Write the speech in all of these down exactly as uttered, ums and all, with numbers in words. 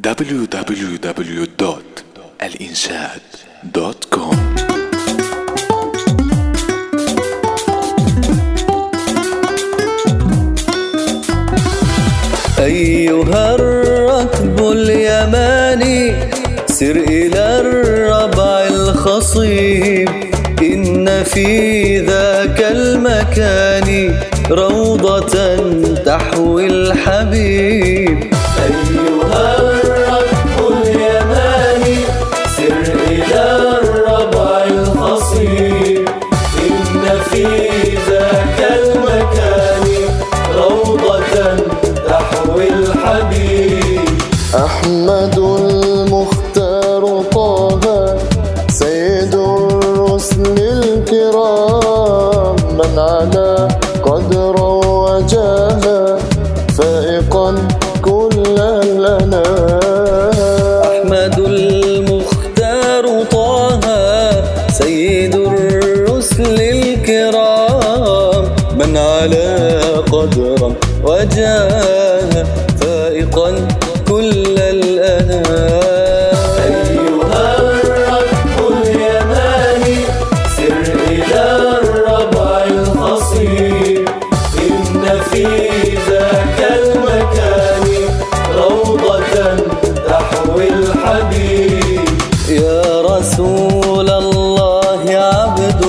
دبليو دبليو دبليو دوت الإنشاد دوت كوم. أيها الركب اليماني سر إلى الربع الخصيب، إن في ذاك المكان روضة تحوي الحبيب. أيها الركب اليماني سر إلى الربع الخصيب، إن في ذاك المكان روضة تحوي الحبيب. أحمد المختار طه سيد الرسل الكرام، من على قدر وجاه فائقا كل الأنام. أحمد المختار طه سيد الرسل الكرام، من على قدر وجاه فائقا كل الأنام. أيها الركب اليماني سر إلى الربع الخصيب، إن في ذاك المكان روضة تحوي الحبيب. يا رسول الله عبد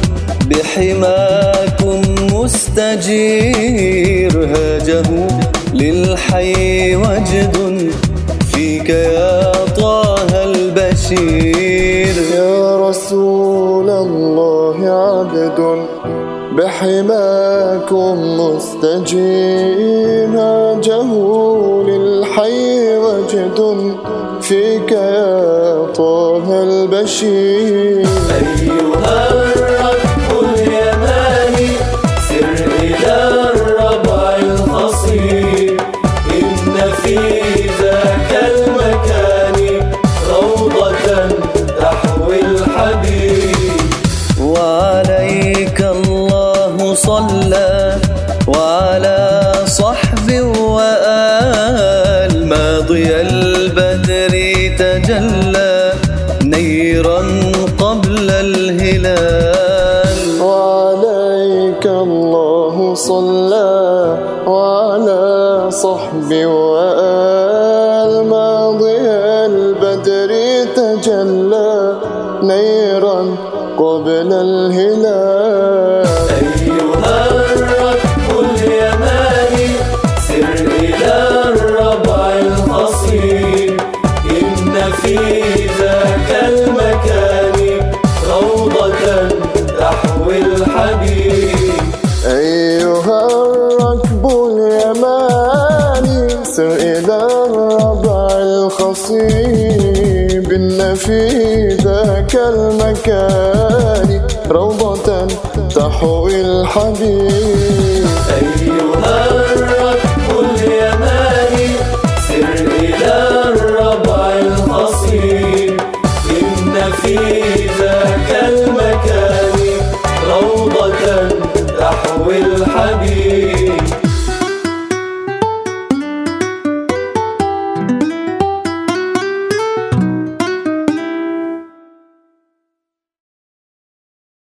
بحماكم مستجير، هاجه للحي وجد فيك يا طه البشير. يا رسول الله عبد بحماكم مستجير، هاجه للحي وجد فيك يا طه البشير. أيها الركب اليماني سر إلى الربع الخصيب، إن في ذاك المكان روضة تحوي الحبيب. وعليك الله صلى وعلى صحب وآل، ماضي البدر تجلى نيرا قبل الهلال. وعليك الله صلى وعلى صحب وآل، ماضي البدر تجلى نيرا قبل الهلال. أيها الركب اليماني سر إلى الربع الخصيب، إن في ذاك المكان روضة تحوي الحبيب. أيها الركب اليماني سر إلى الربع الخصيب، إن في ذاك المكان روضة تحوي الحبيب.